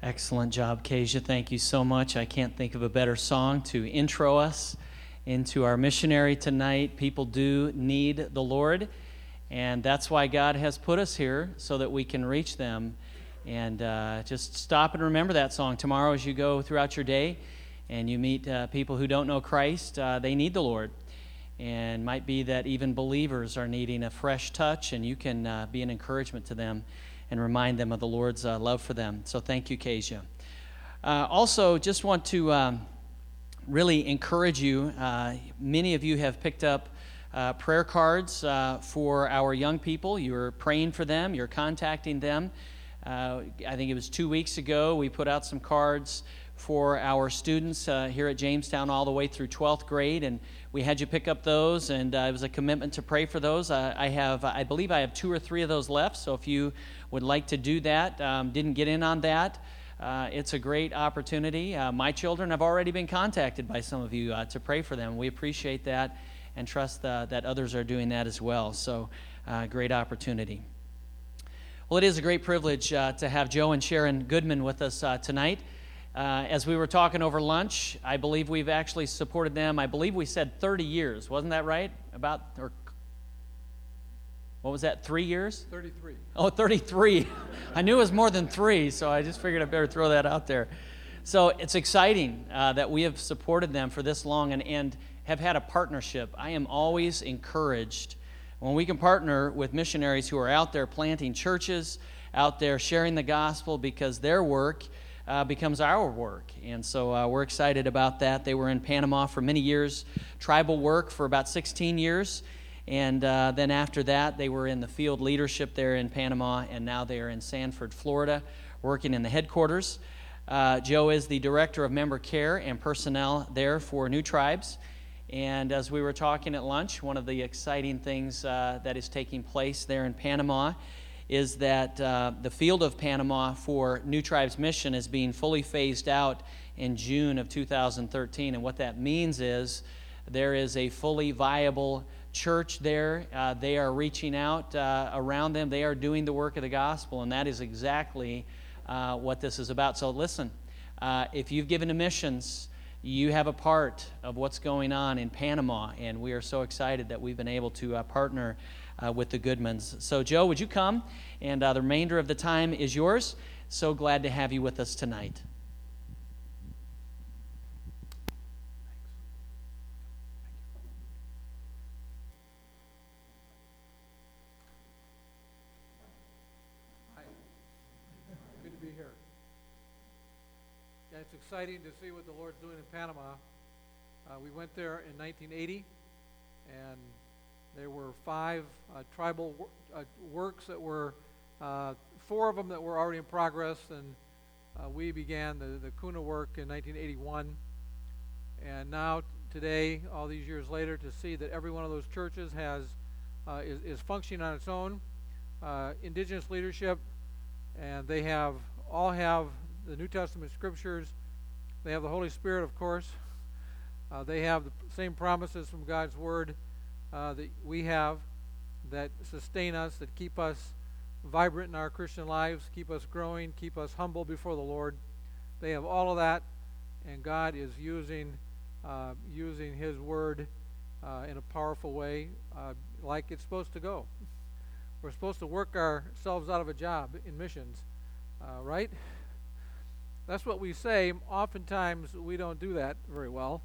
Excellent job, Kezia. Thank you so much. I can't think of a better song to intro us into our missionary tonight. People do need the Lord, and that's why God has put us here, so that we can reach them. And just stop and remember that song tomorrow as you go throughout your day and you meet people who don't know Christ. They need the Lord. And might be that even believers are needing a fresh touch, and you can be an encouragement to them and remind them of the Lord's love for them. So thank you, Kezia. Also, just want to really encourage you. Many of you have picked up prayer cards for our young people. You're praying for them. You're contacting them. I think it was 2 weeks ago we put out some cards for our students here at Jamestown all the way through 12th grade, and we had you pick up those, and it was a commitment to pray for those. I believe I have 2 or 3 of those left, so if you would like to do that, didn't get in on that, it's a great opportunity. My children have already been contacted by some of you to pray for them. We appreciate that and trust that others are doing that as well, so great opportunity. Well, it is a great privilege to have Joe and Sharon Goodman with us tonight. As we were talking over lunch, I believe we've actually supported them. I believe we said 30 years. Wasn't that right? Or what was that, 3 years? 33. Oh, 33. I knew it was more than 3, so I just figured I better throw that out there. So it's exciting that we have supported them for this long and have had a partnership. I am always encouraged when we can partner with missionaries who are out there planting churches, out there sharing the gospel, because their work becomes our work. And so we're excited about that. They were in Panama for many years, tribal work for about 16 years. And then after that, they were in the field leadership there in Panama, and now they are in Sanford, Florida, working in the headquarters. Joe is the director of member care and personnel there for New Tribes. And as we were talking at lunch, one of the exciting things that is taking place there in Panama is that the field of Panama for New Tribes Mission is being fully phased out in June of 2013. And what that means is there is a fully viable church there. They are reaching out around them. They are doing the work of the gospel, and that is exactly what this is about. So listen, if you've given to missions, you have a part of what's going on in Panama, and we are so excited that we've been able to partner with the Goodmans. So Joe, would you come? And the remainder of the time is yours. So glad to have you with us tonight. Hi. Good to be here. Yeah, it's exciting to see what the Lord's doing in Panama. We went there in 1980, and there were 5 tribal works that were, 4 of them that were already in progress, and we began the Kuna work in 1981. And now, today, all these years later, to see that every one of those churches is functioning on its own, indigenous leadership, and they all have the New Testament scriptures. They have the Holy Spirit, of course. They have the same promises from God's Word that we have, that sustain us, that keep us vibrant in our Christian lives, keep us growing, keep us humble before the Lord. They have all of that, and God is using His Word in a powerful way, like it's supposed to go. We're supposed to work ourselves out of a job in missions, right? That's what we say. Oftentimes, we don't do that very well.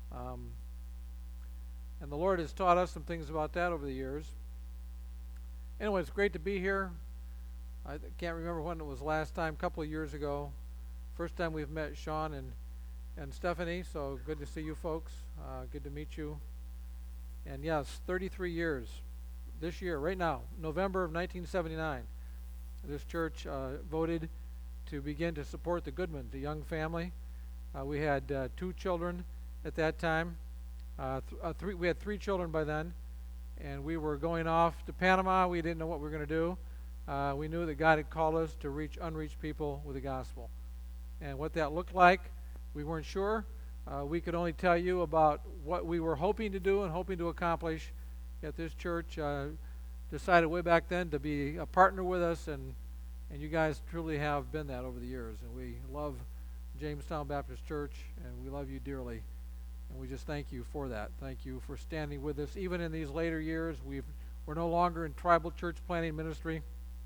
And the Lord has taught us some things about that over the years. Anyway, it's great to be here. I can't remember when it was last time, a couple of years ago. First time we've met Sean and Stephanie, so good to see you folks. Good to meet you. And yes, 33 years this year, right now, November of 1979. This church voted to begin to support the Goodmans, a young family. We had 2 children at that time. We had 3 children by then, and we were going off to Panama. We didn't know what we were going to do. We knew that God had called us to reach unreached people with the gospel. And what that looked like, we weren't sure. We could only tell you about what we were hoping to do and hoping to accomplish. Yet this church decided way back then to be a partner with us and And you guys truly have been that over the years. And we love Jamestown Baptist Church, and we love you dearly. And we just thank you for that. Thank you for standing with us. Even in these later years, we're no longer in tribal church planting ministry.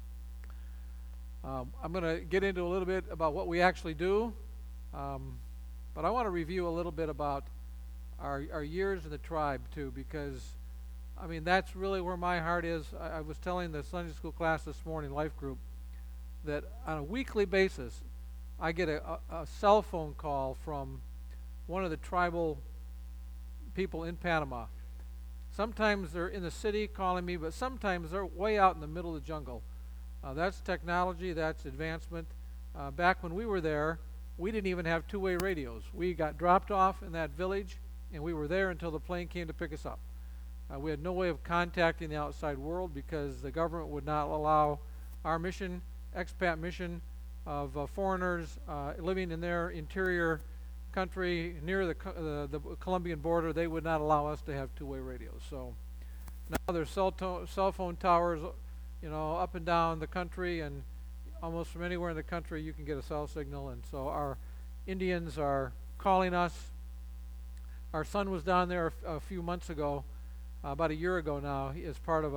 I'm going to get into a little bit about what we actually do. But I want to review a little bit about our years in the tribe, too, because, I mean, that's really where my heart is. I was telling the Sunday school class this morning, life group, that on a weekly basis, I get a cell phone call from one of the tribal people in Panama. Sometimes they're in the city calling me, but sometimes they're way out in the middle of the jungle. That's technology, that's advancement. Back when we were there, we didn't even have two-way radios. We got dropped off in that village, and we were there until the plane came to pick us up. We had no way of contacting the outside world because the government would not allow our mission, expat mission of foreigners living in their interior country near the Colombian border. They would not allow us to have two-way radios. So now there's cell phone towers, up and down the country, and almost from anywhere in the country you can get a cell signal. And so our Indians are calling us. Our son was down there a few months ago, about a year ago now, as part of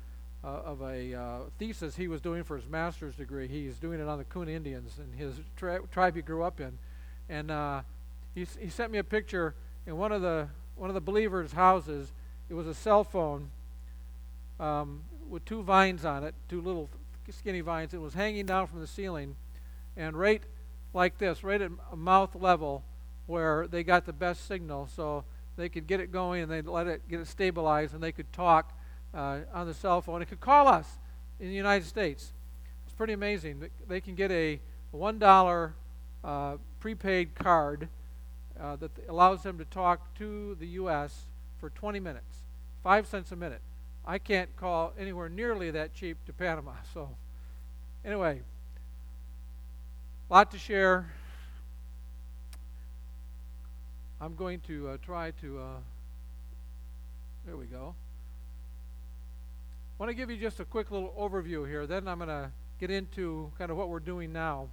a thesis he was doing for his master's degree. He's doing it on the Kuna Indians and his tribe he grew up in. And he sent me a picture in one of the believers' houses. It was a cell phone with two vines on it, two little skinny vines. It was hanging down from the ceiling, and right like this, right at mouth level, where they got the best signal, so they could get it going and they'd get it stabilized, and they could talk on the cell phone. It could call us in the United States. It's pretty amazing. They can get a $1 prepaid card that allows them to talk to the U.S. for 20 minutes, 5 cents a minute. I can't call anywhere nearly that cheap to Panama. So anyway, a lot to share. I'm going to try to, there we go. I want to give you just a quick little overview here. Then I'm going to get into kind of what we're doing now.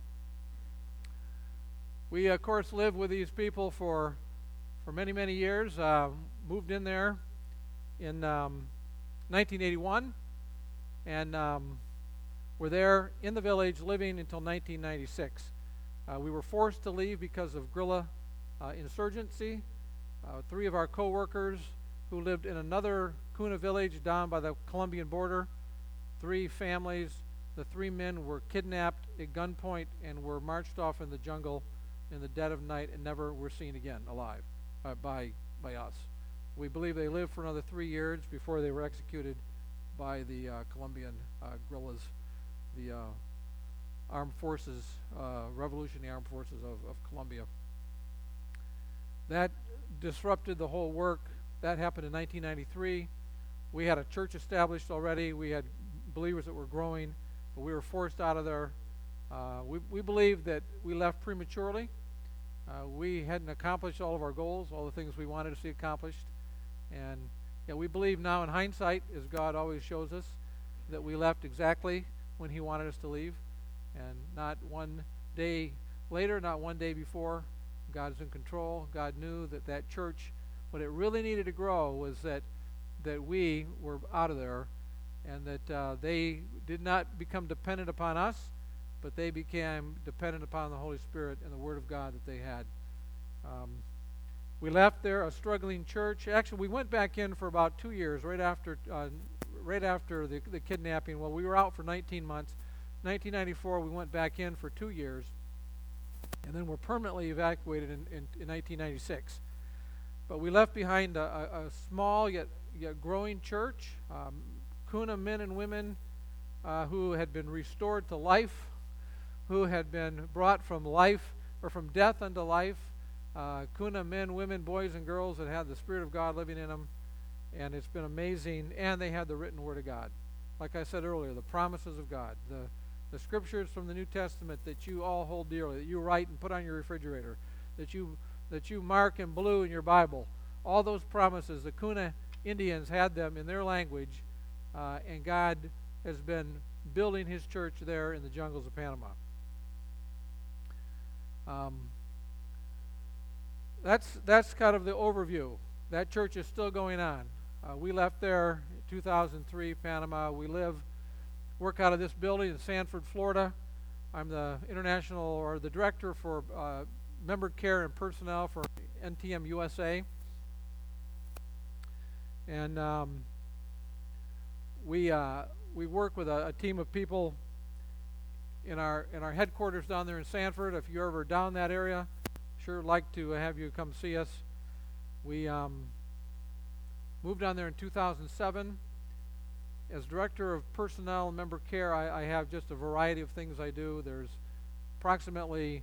We, of course, lived with these people for many, many years. Moved in there in 1981, and were there in the village living until 1996. We were forced to leave because of guerrilla insurgency. 3 of our co-workers who lived in another Kuna village down by the Colombian border, 3 families, the 3 men were kidnapped at gunpoint and were marched off in the jungle in the dead of night and never were seen again alive by us. We believe they lived for another 3 years before they were executed by the Colombian guerrillas, the armed forces, revolutionary armed forces of Colombia. That disrupted the whole work. That happened in 1993. We had a church established already. We had believers that were growing, but we were forced out of there. We believe that we left prematurely. We hadn't accomplished all of our goals, all the things we wanted to see accomplished. And we believe now in hindsight, as God always shows us, that we left exactly when He wanted us to leave, and not one day later, not one day before. God is in control. God knew that church, what it really needed to grow was that we were out of there, and that they did not become dependent upon us, but they became dependent upon the Holy Spirit and the Word of God that they had. We left there a struggling church. Actually, we went back in for about 2 years, right after the kidnapping. Well, we were out for 19 months. 1994, we went back in for 2 years, and then were permanently evacuated in 1996. But we left behind a small yet growing church, Kuna men and women who had been restored to life, who had been brought from life or from death unto life. Kuna men, women, boys, and girls that had the Spirit of God living in them, and it's been amazing. And they had the written Word of God. Like I said earlier, the promises of God, the scriptures from the New Testament that you all hold dearly, that you write and put on your refrigerator, that you mark in blue in your Bible. All those promises, the Kuna Indians had them in their language, and God has been building his church there in the jungles of Panama. That's kind of the overview. That church is still going on. We left there in 2003, Panama. We work out of this building in Sanford, Florida. I'm the the director for member care and personnel for NTM USA. And we work with a team of people in our headquarters down there in Sanford. If you're ever down that area, sure like to have you come see us. We moved down there in 2007. As director of personnel and member care, I have just a variety of things I do. There's approximately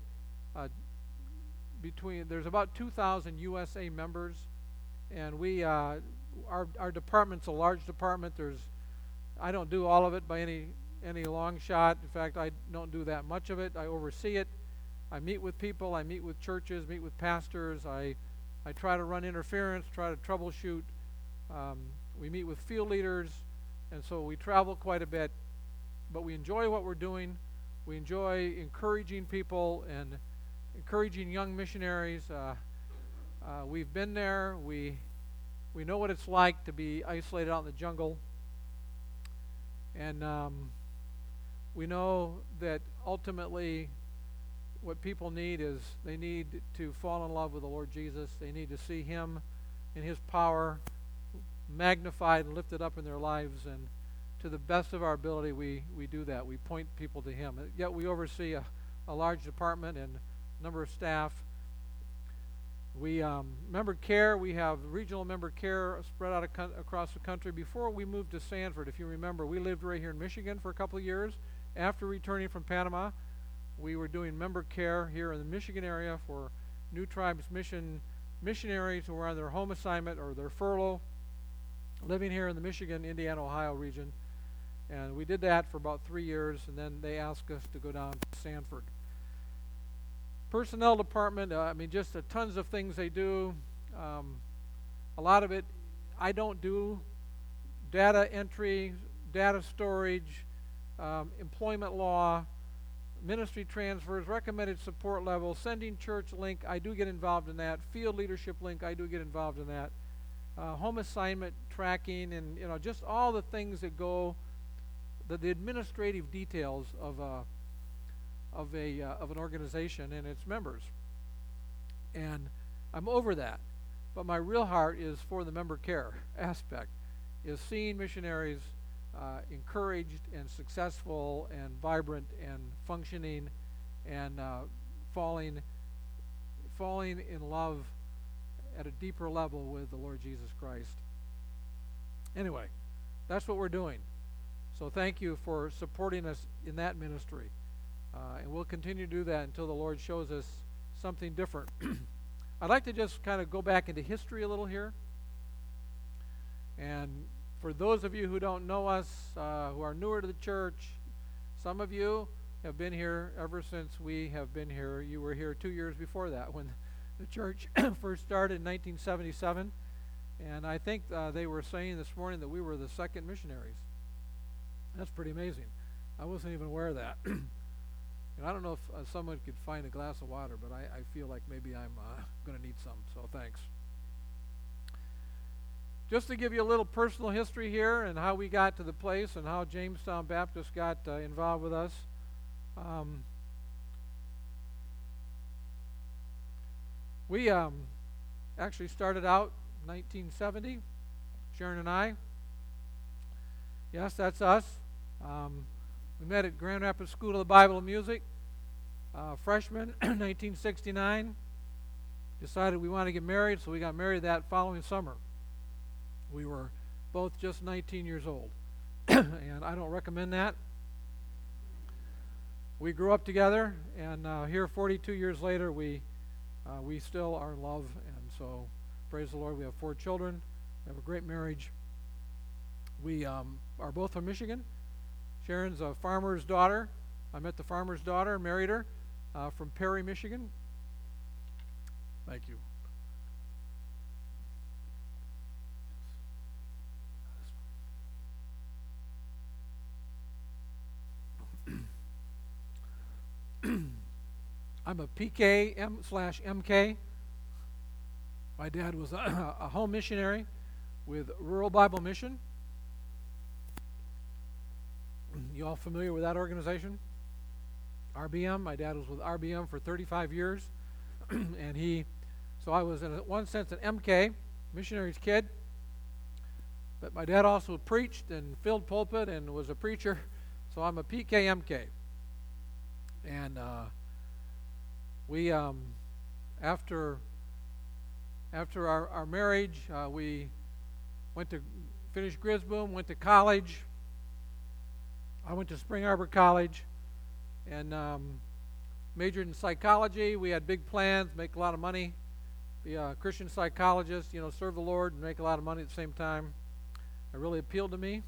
there's about 2,000 USA members, and our department's a large department. I don't do all of it by any long shot. In fact, I don't do that much of it. I oversee it. I meet with people. I meet with churches. Meet with pastors. I try to run interference. Try to troubleshoot. We meet with field leaders, and so we travel quite a bit. But we enjoy what we're doing. We enjoy encouraging people and encouraging young missionaries. We've been there. We know what it's like to be isolated out in the jungle. And we know that ultimately what people need is they need to fall in love with the Lord Jesus. They need to see Him and His power magnified and lifted up in their lives. And to the best of our ability, we do that. We point people to Him. Yet we oversee a large department and a number of staff. We member care. We have regional member care spread out across the country. Before we moved to Sanford, if you remember, we lived right here in Michigan for a couple of years. After returning from Panama, we were doing member care here in the Michigan area for New Tribes missionaries who were on their home assignment or their furlough, living here in the Michigan, Indiana, Ohio region. And we did that for about 3 years, and then they asked us to go down to Sanford. Personnel department, just tons of things they do. A lot of it I don't do. Data entry, data storage, employment law, ministry transfers, recommended support level, sending church link, I do get involved in that. Field leadership link, I do get involved in that. Home assignment tracking, and just all the things that go, the administrative details of an organization and its members. And I'm over that. But my real heart is for the member care aspect, is seeing missionaries encouraged and successful and vibrant and functioning and falling in love at a deeper level with the Lord Jesus Christ. Anyway, that's what we're doing. So thank you for supporting us in that ministry. And we'll continue to do that until the Lord shows us something different. I'd like to just kind of go back into history a little here. And for those of you who don't know us, who are newer to the church, some of you have been here ever since we have been here. You were here 2 years before that when the church first started in 1977. And I think they were saying this morning that we were the second missionaries. That's pretty amazing. I wasn't even aware of that. And I don't know if someone could find a glass of water, but I feel like maybe I'm going to need some, so thanks. Just to give you a little personal history here and how we got to the place and how Jamestown Baptist got involved with us. We actually started out in 1970, Sharon and I. Yes, that's us. We met at Grand Rapids School of the Bible and Music, freshman, 1969. Decided we wanted to get married, so we got married that following summer. We were both just 19 years old, and I don't recommend that. We grew up together, and here 42 years later, we still are in love, and so praise the Lord. We have 4 children. We have a great marriage. We are both from Michigan. Sharon's a farmer's daughter. I met the farmer's daughter, married her, from Perry, Michigan. Thank you. I'm a PK/MK. My dad was a home missionary with Rural Bible Mission. You all familiar with that organization? RBM. My dad was with RBM for 35 years. So I was in one sense an MK, missionary's kid. But my dad also preached and filled pulpit and was a preacher. So I'm a PK/MK. And we, after our marriage, we went to finish Grisboom, went to college. I went to Spring Arbor College and majored in psychology. We had big plans, make a lot of money, be a Christian psychologist, serve the Lord and make a lot of money at the same time. It really appealed to me.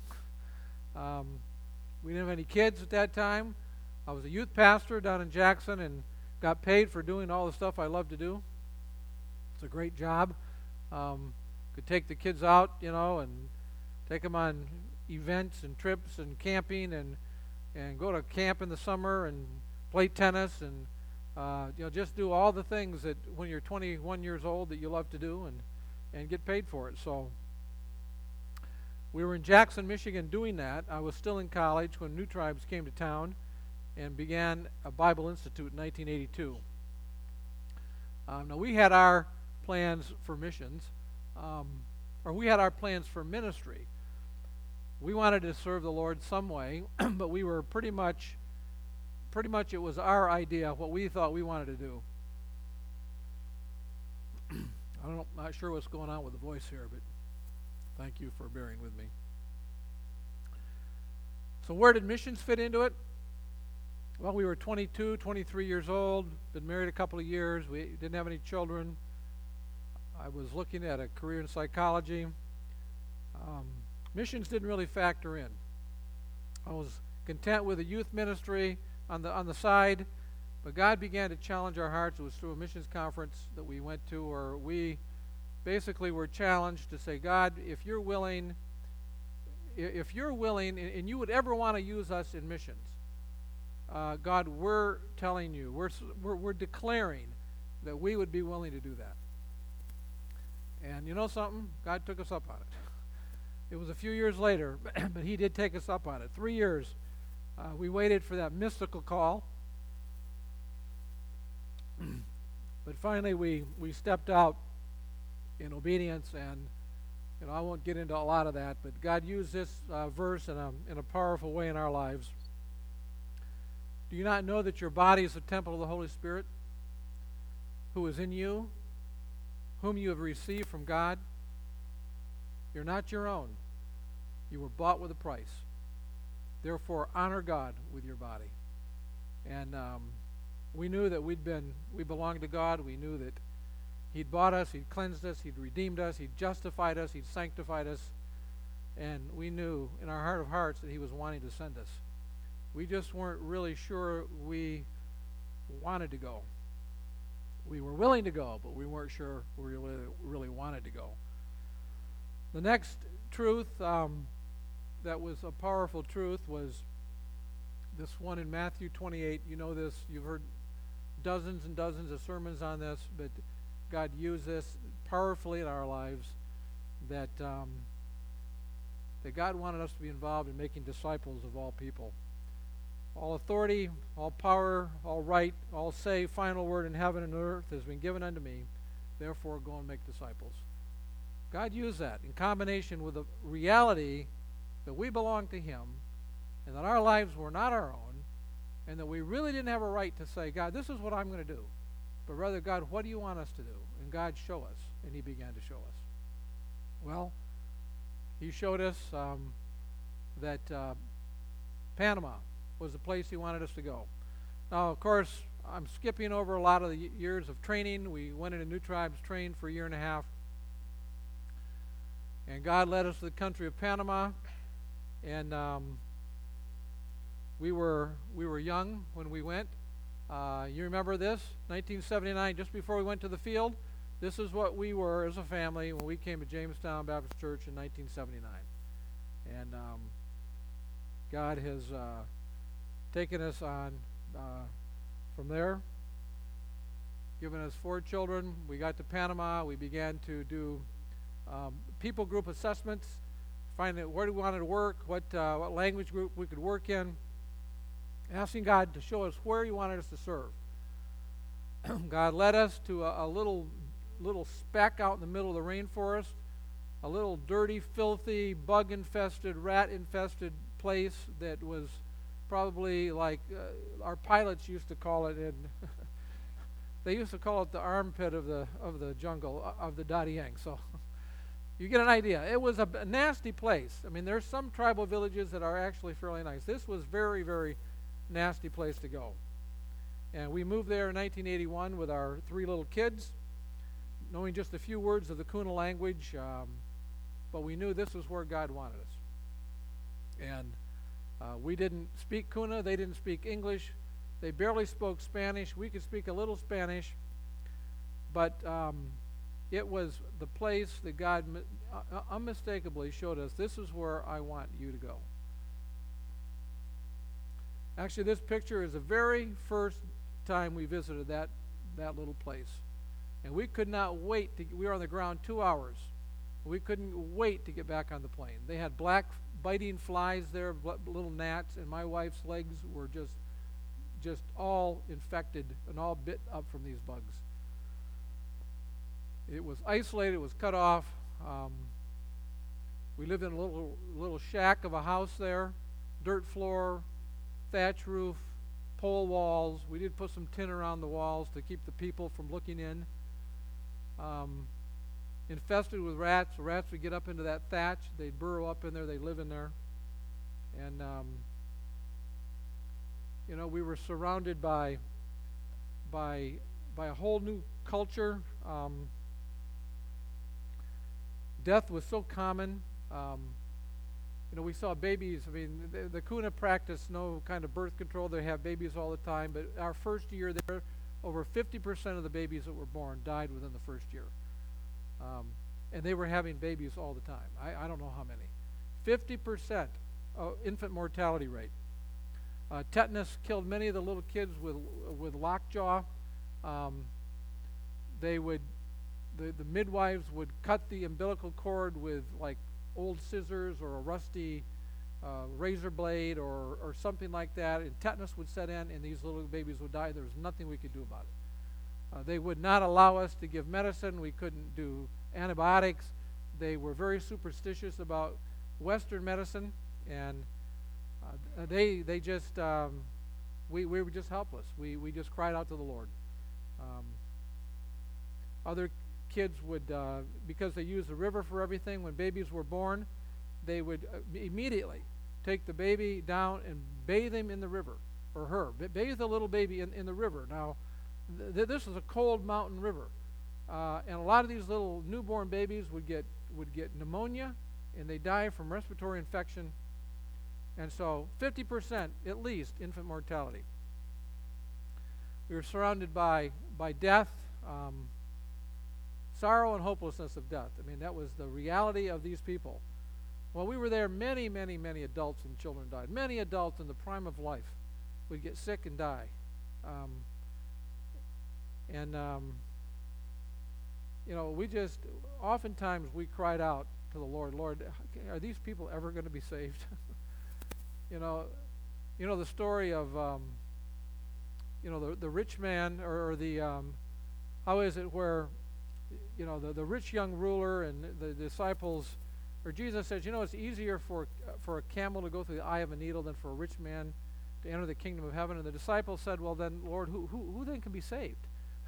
We didn't have any kids at that time. I was a youth pastor down in Jackson and got paid for doing all the stuff I love to do. It's a great job. Could take the kids out, and take them on events and trips and camping and go to camp in the summer and play tennis and just do all the things that when you're 21 years old that you love to do and get paid for it. So we were in Jackson, Michigan doing that. I was still in college when New Tribes came to town and began a Bible Institute in 1982. Now we had our plans for missions, or we had our plans for ministry. We wanted to serve the Lord some way, but we were pretty much it was our idea, what we thought we wanted to do. I'm not sure what's going on with the voice here, but thank you for bearing with me. So where did missions fit into it? Well, we were 22, 23 years old, been married a couple of years. We didn't have any children. I was looking at a career in psychology. Missions didn't really factor in. I was content with a youth ministry on the side, but God began to challenge our hearts. It was through a missions conference that we went to, where we basically were challenged to say, God, if you're willing, and you would ever want to use us in missions, God, we're telling you, we're declaring that we would be willing to do that. And you know something? God took us up on it. It was a few years later, but he did take us up on it. 3 years. We waited for that mystical call. But finally we stepped out in obedience, and I won't get into a lot of that, but God used this verse in a powerful way in our lives. Do you not know that your body is a temple of the Holy Spirit, who is in you, whom you have received from God? You're not your own. You were bought with a price. Therefore, honor God with your body. And we knew that we belonged to God. We knew that He'd bought us, He'd cleansed us, He'd redeemed us, He'd justified us, He'd sanctified us. And we knew in our heart of hearts that He was wanting to send us. We just weren't really sure we wanted to go. We were willing to go, but we weren't sure we really wanted to go. The next truth that was a powerful truth was this one in Matthew 28. You know this. You've heard dozens and dozens of sermons on this, but God used this powerfully in our lives, that God wanted us to be involved in making disciples of all people. All authority, all power, all right, all say, final word in heaven and earth has been given unto me. Therefore, go and make disciples. God used that in combination with the reality that we belong to Him, and that our lives were not our own, and that we really didn't have a right to say, God, this is what I'm going to do. But rather, God, what do you want us to do? And God, show us. And He began to show us. Well, He showed us that Panama was the place He wanted us to go. Now, of course, I'm skipping over a lot of the years of training. We went into New Tribes, trained for a year and a half. And God led us to the country of Panama. And we were young when we went. You remember this? 1979, just before we went to the field, this is what we were as a family when we came to Jamestown Baptist Church in 1979. And God has taken us on from there. given us 4 children. We got to Panama. We began to do people group assessments, find out where we wanted to work, what language group we could work in, asking God to show us where He wanted us to serve. God led us to a little speck out in the middle of the rainforest, a little dirty, filthy, bug-infested, rat-infested place that was probably like our pilots used to call it. They used to call it the armpit of the jungle of the Dadiang. So you get an idea. It was a nasty place. I mean, there's some tribal villages that are actually fairly nice. This was very, very nasty place to go. And we moved there in 1981 with our 3 little kids, knowing just a few words of the Kuna language, but we knew this was where God wanted us. And we didn't speak Kuna. They didn't speak English. They barely spoke Spanish. We could speak a little Spanish, but it was the place that God unmistakably showed us, this is where I want you to go. Actually, this picture is the very first time we visited that little place. And we could not wait. We were on the ground 2 hours. We couldn't wait to get back on the plane. They had black biting flies there, little gnats, and my wife's legs were just all infected and all bit up from these bugs. It was isolated. It was cut off. We lived in a little shack of a house there, dirt floor, thatch roof, pole walls. We did put some tin around the walls to keep the people from looking in. Infested with rats. The rats would get up into that thatch. They'd burrow up in there. They'd live in there. And, we were surrounded by a whole new culture. Death was so common. We saw babies. I mean, the Kuna practice no kind of birth control. They have babies all the time. But our first year there, over 50% of the babies that were born died within the first year. And they were having babies all the time. I don't know how many. 50% infant mortality rate. Tetanus killed many of the little kids with lockjaw. The midwives would cut the umbilical cord with like old scissors or a rusty razor blade or something like that, and tetanus would set in, and these little babies would die. There was nothing we could do about it. They would not allow us to give medicine. We couldn't do antibiotics. They were very superstitious about Western medicine, and they just we were just helpless. We just cried out to the Lord. Other kids would, because they used the river for everything, when babies were born, they would immediately take the baby down and bathe him in the river, or her. Bathe the little baby in the river. Now, this is a cold mountain river. And a lot of these little newborn babies would get pneumonia, and they die from respiratory infection. And so 50% at least infant mortality. We were surrounded by death, sorrow and hopelessness of death. I mean, that was the reality of these people. While we were there, many, many, many adults and children died. Many adults in the prime of life would get sick and die. We just, oftentimes we cried out to the Lord, Lord, are these people ever going to be saved? The story of, the rich man, or the, how is it where, the rich young ruler and the disciples, or Jesus says, it's easier for a camel to go through the eye of a needle than for a rich man to enter the kingdom of heaven. And the disciples said, well then, Lord, who then can be saved?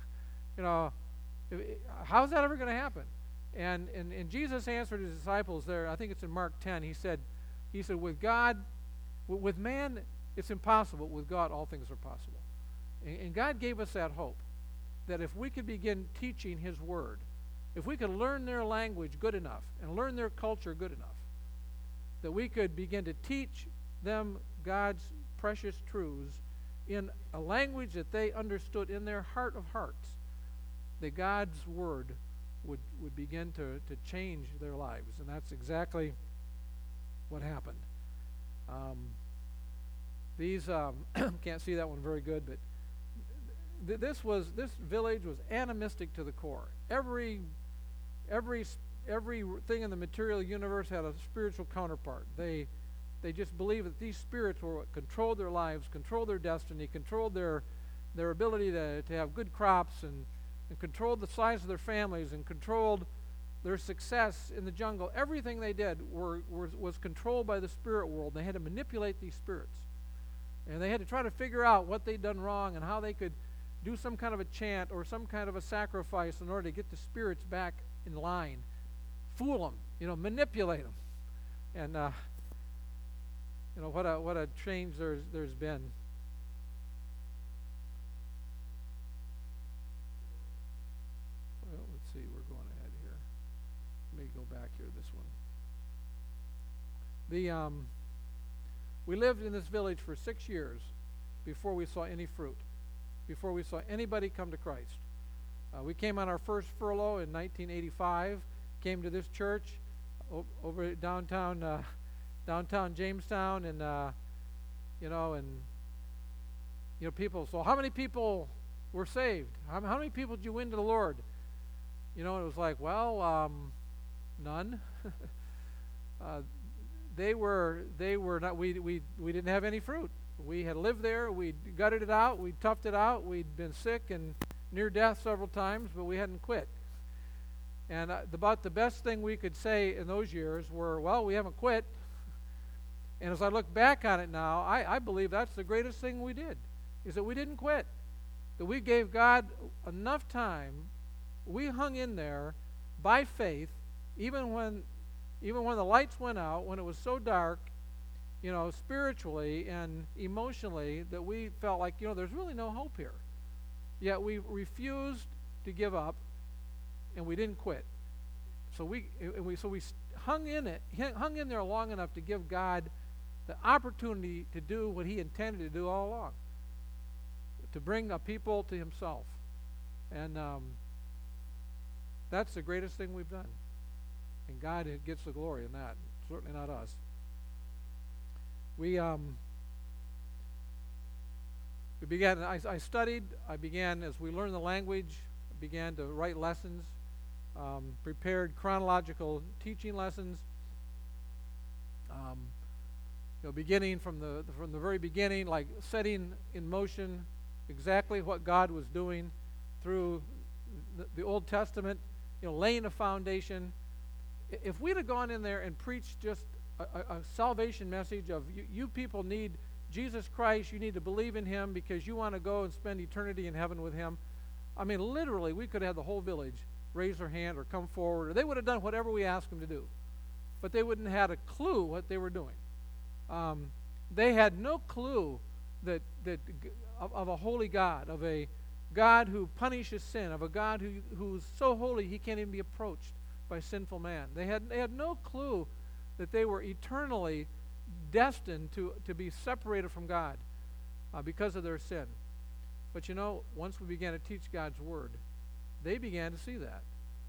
How's that ever going to happen? And Jesus answered his disciples there, I think it's in Mark 10, he said, with God, with man, it's impossible. With God, all things are possible. And God gave us that hope, that if we could begin teaching his word, if we could learn their language good enough and learn their culture good enough, that we could begin to teach them God's precious truths in a language that they understood in their heart of hearts, that God's word would begin to change their lives. And that's exactly what happened. These can't see that one very good, but this village was animistic to the core. Every everything in the material universe had a spiritual counterpart. They just believed that these spirits were what controlled their lives, controlled their destiny, controlled their ability to have good crops, and controlled the size of their families, and controlled their success in the jungle. Everything they did was controlled by the spirit world. They had to manipulate these spirits. And they had to try to figure out what they'd done wrong and how they could do some kind of a chant or some kind of a sacrifice in order to get the spirits back in line. Fool them, manipulate them. And, what a change there's been. Well, let's see, we're going ahead here. Let me go back here, this one. We lived in this village for 6 years before we saw any fruit, before we saw anybody come to Christ. We came on our first furlough in 1985, came to this church over at downtown Jamestown, and people. So how many people were saved? How many people did you win to the Lord? It was like, well, none. They were not. We didn't have any fruit. We had lived there. We gutted it out. We toughed it out. We'd been sick and near death several times, but we hadn't quit. And about the best thing we could say in those years were, well, we haven't quit. And as I look back on it now, I believe that's the greatest thing we did, is that we didn't quit. That we gave God enough time. We hung in there by faith, even when the lights went out, when it was so dark, spiritually and emotionally, that we felt like, there's really no hope here. Yet we refused to give up, and we didn't quit. So we hung in there long enough to give God the opportunity to do what He intended to do all along, to bring a people to Himself. And that's the greatest thing we've done. And God gets the glory in that, certainly not us. We began, I studied, as we learned the language, I began to write lessons, prepared chronological teaching lessons, beginning from the very beginning, like setting in motion exactly what God was doing through the Old Testament, laying a foundation. If we'd have gone in there and preached just a salvation message of you people need Jesus Christ, you need to believe in Him because you want to go and spend eternity in heaven with Him, I mean, literally, we could have the whole village raise their hand or come forward, or they would have done whatever we asked them to do. But they wouldn't have had a clue what they were doing. They had no clue that of a holy God, of a God who punishes sin, of a God who's so holy He can't even be approached by sinful man. They had no clue that they were eternally destined to be separated from God because of their sin. But once we began to teach God's Word, they began to see that.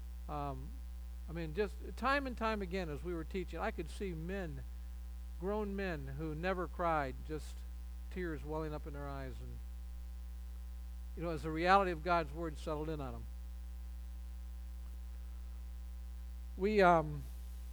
Just time and time again as we were teaching, I could see grown men who never cried, just tears welling up in their eyes. And, as the reality of God's Word settled in on them. We hung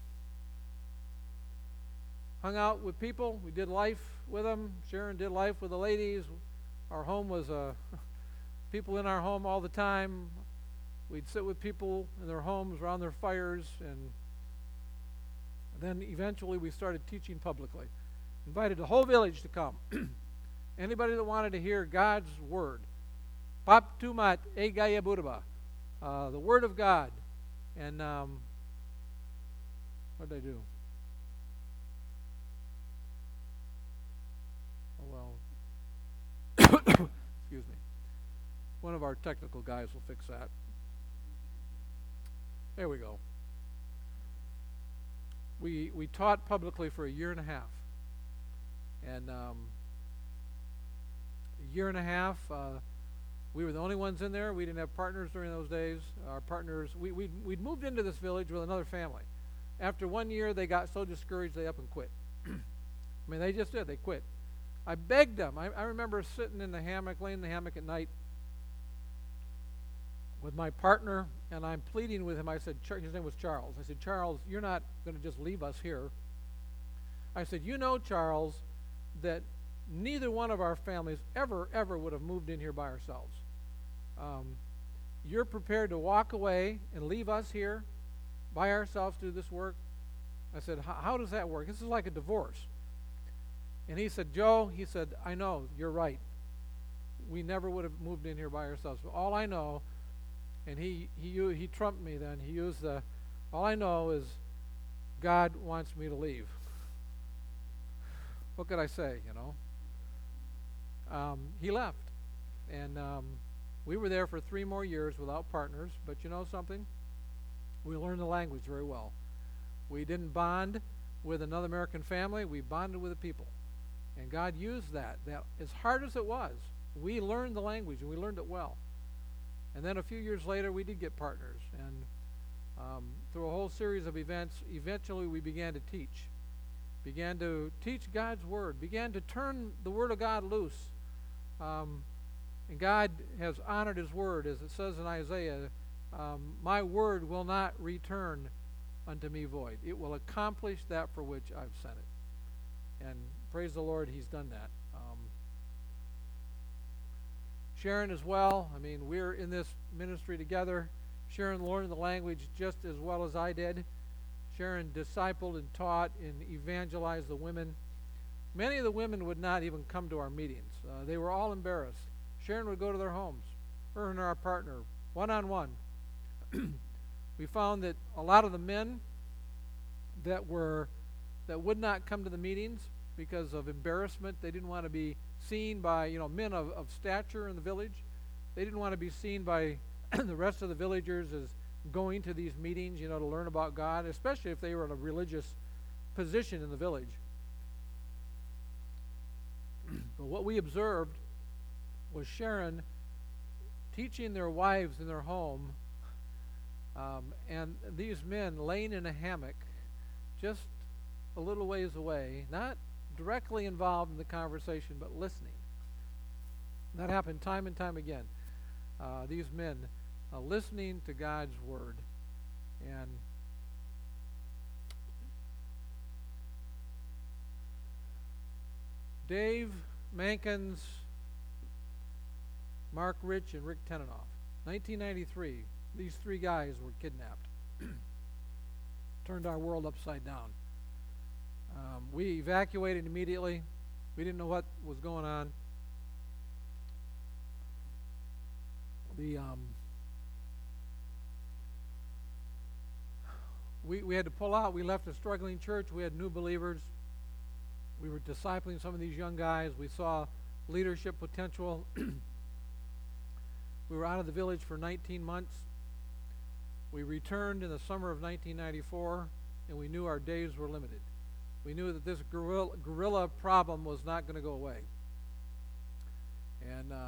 out with people. We did life with them. Sharon did life with the ladies. Our home was people in our home all the time. We'd sit with people in their homes around their fires, and then eventually we started teaching publicly. Invited the whole village to come. Anybody that wanted to hear God's Word. Pap tumat e gaya burba. The Word of God. And what did I do? Oh, well. Excuse me. One of our technical guys will fix that. There we go. We taught publicly for 1.5 years. And a year and a half, we were the only ones in there. We didn't have partners during those days. Our partners, we'd moved into this village with another family. After 1 year, they got so discouraged they up and quit. They just did. They quit. I begged them. I remember sitting in the hammock, laying in the hammock at night, with my partner, and I'm pleading with him. I said, his name was Charles. I said, Charles, you're not going to just leave us here. I said, you know, Charles, that neither one of our families ever would have moved in here by ourselves. You're prepared to walk away and leave us here by ourselves to do this work? I said, how does that work? This is like a divorce. And he said, Joe, he said, I know, you're right. We never would have moved in here by ourselves. But all I know, and he trumped me then, he used all I know is God wants me to leave. What could I say, you know? He left. And we were there for 3 more years without partners. But you know something? We learned the language very well. We didn't bond with another American family. We bonded with the people. And God used that as hard as it was, we learned the language, and we learned it well. And then a few years later, we did get partners. And through a whole series of events, eventually we began to teach God's Word, began to turn the Word of God loose. And God has honored His Word, as it says in Isaiah, my Word will not return unto me void. It will accomplish that for which I've sent it. And praise the Lord, He's done that. Sharon as well. I mean, we're in this ministry together. Sharon learned the language just as well as I did. Sharon discipled and taught and evangelized the women. Many of the women would not even come to our meetings. They were all embarrassed. Sharon would go to their homes, her and our partner, one-on-one. We found that a lot of the men that would not come to the meetings because of embarrassment, they didn't want to be seen by men of stature in the village. They didn't want to be seen by the rest of the villagers as going to these meetings, to learn about God, especially if they were in a religious position in the village. But what we observed was Sharon teaching their wives in their home, and these men laying in a hammock just a little ways away, not directly involved in the conversation, but listening. That happened time and time again. These men listening to God's Word. And Dave Mankins, Mark Rich, and Rick Tenenoff. 1993, these 3 guys were kidnapped. Turned our world upside down. We evacuated immediately. We didn't know what was going on. We had to pull out. We left a struggling church. We had new believers. We were discipling some of these young guys. We saw leadership potential. We were out of the village for 19 months. We returned in the summer of 1994, and we knew our days were limited. We knew that this guerrilla problem was not going to go away. And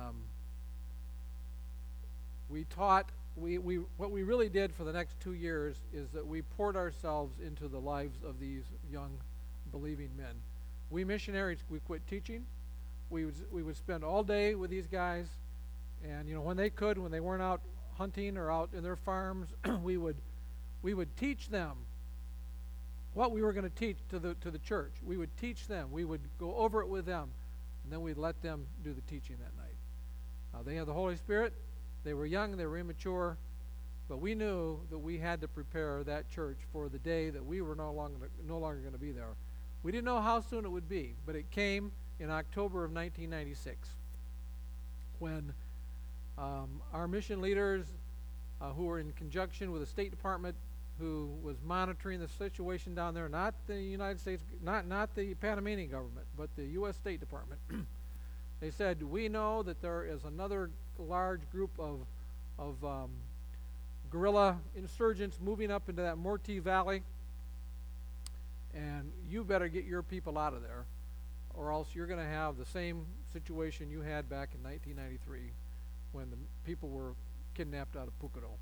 we taught, what we really did for the next 2 years is that we poured ourselves into the lives of these young believing men. We missionaries, we quit teaching. We would spend all day with these guys, and when they could, when they weren't out hunting or out in their farms, we would teach them what we were going to teach to the church. We would teach them. We would go over it with them, and then we'd let them do the teaching that night. They had the Holy Spirit. They were young. They were immature, but we knew that we had to prepare that church for the day that we were no longer going to be there. We didn't know how soon it would be, but it came in October of 1996 when our mission leaders, who were in conjunction with the State Department, who was monitoring the situation down there, not the United States, not the Panamanian government, but the U.S. State Department. They said, we know that there is another large group of guerrilla insurgents moving up into that Morti Valley, and you better get your people out of there, or else you're going to have the same situation you had back in 1993 when the people were kidnapped out of Pucado.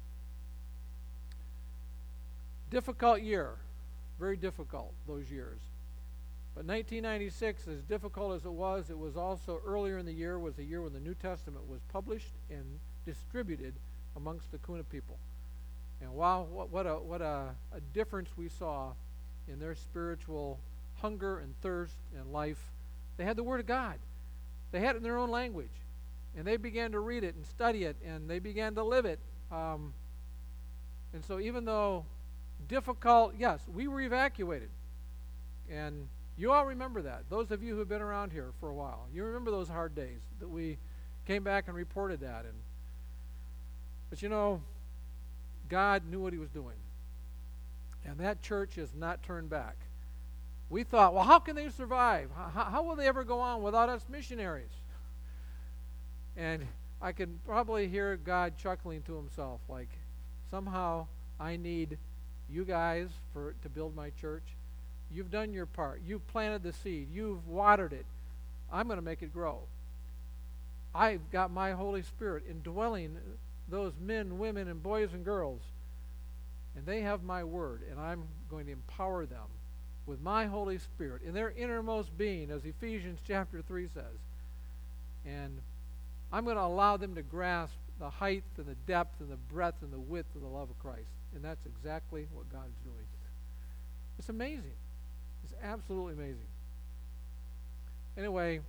Difficult year, very difficult, those years. But 1996, as difficult as it was also earlier in the year, was the year when the New Testament was published and distributed amongst the Kuna people. And wow, what a difference we saw in their spiritual hunger and thirst and life. They had the Word of God. They had it in their own language. And they began to read it and study it, and they began to live it. And so even though difficult, yes, we were evacuated. And you all remember that. Those of you who have been around here for a while, you remember those hard days that we came back and reported that. But you know, God knew what he was doing. And that church has not turned back. We thought, well, how can they survive? How will they ever go on without us missionaries? And I can probably hear God chuckling to himself, like, somehow I need you guys to build my church. You've done your part. You've planted the seed. You've watered it. I'm going to make it grow. I've got my Holy Spirit indwelling those men, women, and boys and girls. And they have my word, and I'm going to empower them with my Holy Spirit in their innermost being, as Ephesians chapter 3 says. And I'm going to allow them to grasp the height and the depth and the breadth and the width of the love of Christ. And that's exactly what God's doing. It's amazing. It's absolutely amazing. Anyway,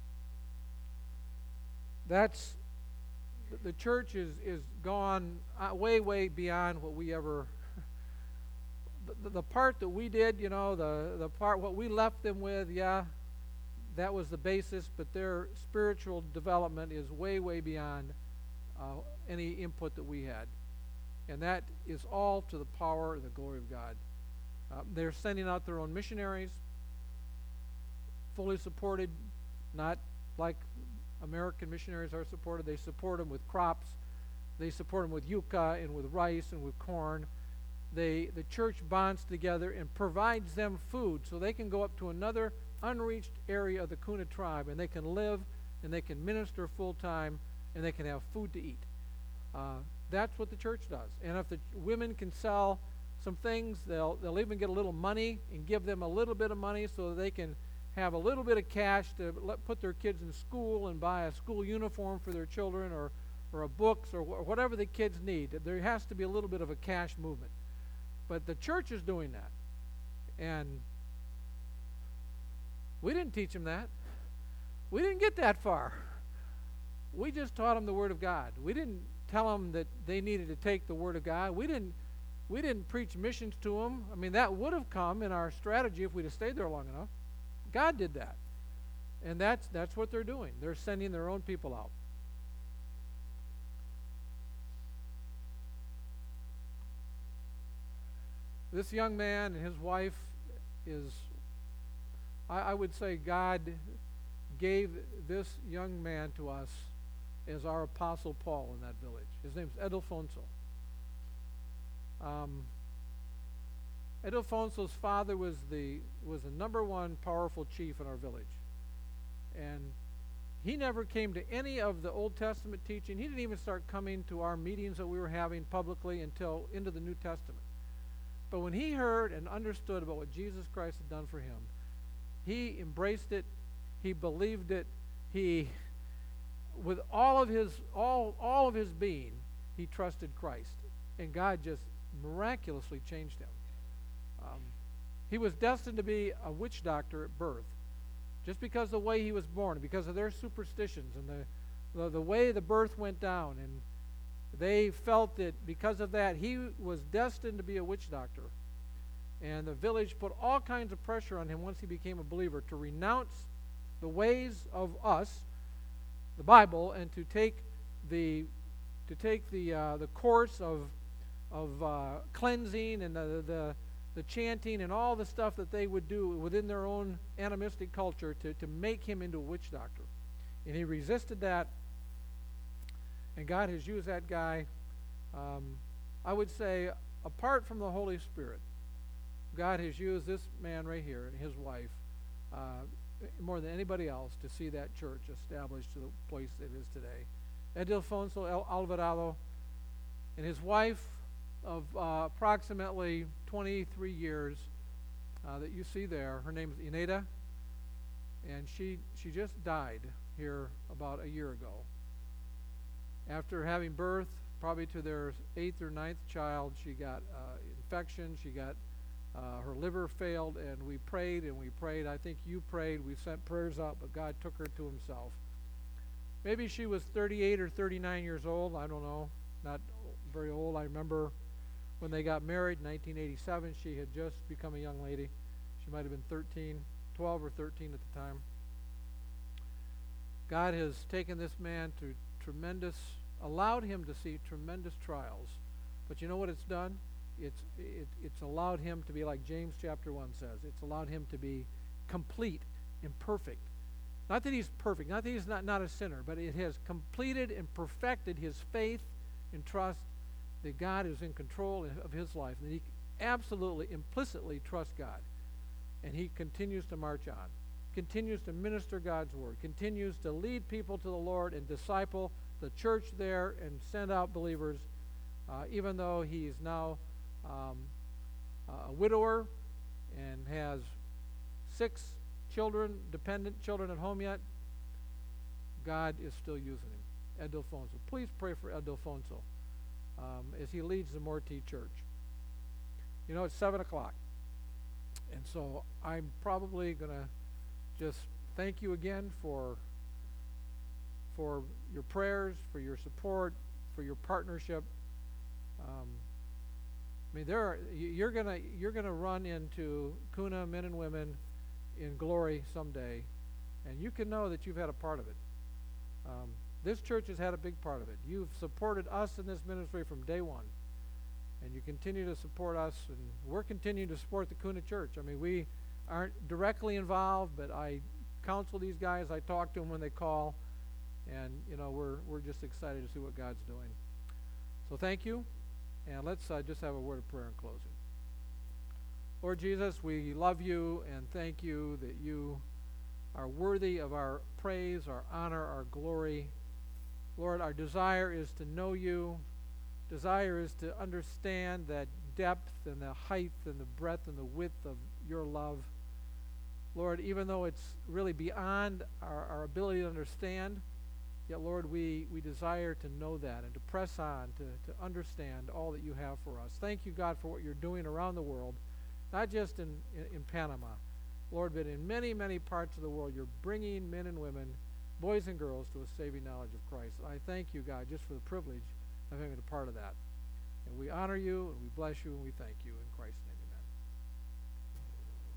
that's the church is gone way, way beyond what we ever the part that we did, you know, the part what we left them with, yeah, that was the basis, but their spiritual development is way, way beyond any input that we had. And that is all to the power and the glory of God. They're sending out their own missionaries, fully supported, not like American missionaries are supported. They support them with crops. They support them with yucca and with rice and with corn. The church bonds together and provides them food so they can go up to another unreached area of the Kuna tribe, and they can live and they can minister full time and they can have food to eat. That's what the church does. And if the women can sell some things, they'll even get a little money and give them a little bit of money so that they can have a little bit of cash to put their kids in school and buy a school uniform for their children or a books or whatever the kids need. There has to be a little bit of a cash movement. But the church is doing that. And we didn't teach them that. We didn't get that far. We just taught them the Word of God. We didn't tell them that they needed to take the Word of God. We didn't preach missions to them. I mean, that would have come in our strategy if we'd have stayed there long enough. God did that. And that's what they're doing. They're sending their own people out. This young man and his wife is, I would say God gave this young man to us as our Apostle Paul in that village. His name's Edelfonso. Edelfonso's father was the number one powerful chief in our village. And he never came to any of the Old Testament teaching. He didn't even start coming to our meetings that we were having publicly until into the New Testament. But when he heard and understood about what Jesus Christ had done for him, he embraced it, he believed it, he, with all of his being, he trusted Christ. And God just miraculously changed him. He was destined to be a witch doctor at birth, just because of the way he was born, because of their superstitions and the way the birth went down. And they felt that because of that, he was destined to be a witch doctor. And the village put all kinds of pressure on him once he became a believer to renounce the ways of us, the Bible, and to take the course of cleansing and the chanting and all the stuff that they would do within their own animistic culture to make him into a witch doctor. And he resisted that. And God has used that guy, I would say, apart from the Holy Spirit, God has used this man right here and his wife more than anybody else to see that church established to the place it is today. Edelfonso Alvarado and his wife of approximately 23 years that you see there, her name is Ineda, and she just died here about a year ago. After having birth probably to their 8th or 9th child, she got infection. She got her liver failed, and we prayed and we prayed. I think you prayed. We sent prayers out, but God took her to himself. Maybe she was 38 or 39 years old. I don't know. Not very old. I remember when they got married in 1987, she had just become a young lady. She might have been 12 or 13 at the time. God has taken this man to allowed him to see tremendous trials. But you know what it's done? It's allowed him to be, like James chapter 1 says, it's allowed him to be complete and perfect. Not that he's perfect, not that he's not a sinner, but it has completed and perfected his faith and trust that God is in control of his life, and that he absolutely, implicitly trusts God. And he continues to march on, continues to minister God's word, continues to lead people to the Lord and disciple the church there and send out believers, even though he is now a widower and has 6 children, dependent children at home yet. God is still using him. Ed Delfonso. Please pray for Ed Delfonso as he leads the Mortee Church. You know, it's 7 o'clock. And so I'm probably going to just thank you again for your prayers, for your support, for your partnership. I mean, you're gonna run into Kuna men and women in glory someday, and you can know that you've had a part of it. This church has had a big part of it. You've supported us in this ministry from day one, and you continue to support us, and we're continuing to support the Kuna Church. I mean, we aren't directly involved, but I counsel these guys. I talk to them when they call, and you know, we're just excited to see what God's doing. So thank you. And let's just have a word of prayer in closing. Lord Jesus, we love you and thank you that you are worthy of our praise, our honor, our glory. Lord, our desire is to know you. Desire is to understand that depth and the height and the breadth and the width of your love. Lord, even though it's really beyond our ability to understand, yet, Lord, we desire to know that and to press on, to understand all that you have for us. Thank you, God, for what you're doing around the world, not just in Panama, Lord, but in many, many parts of the world. You're bringing men and women, boys and girls, to a saving knowledge of Christ. I thank you, God, just for the privilege of having a part of that. And we honor you, and we bless you, and we thank you in Christ's name.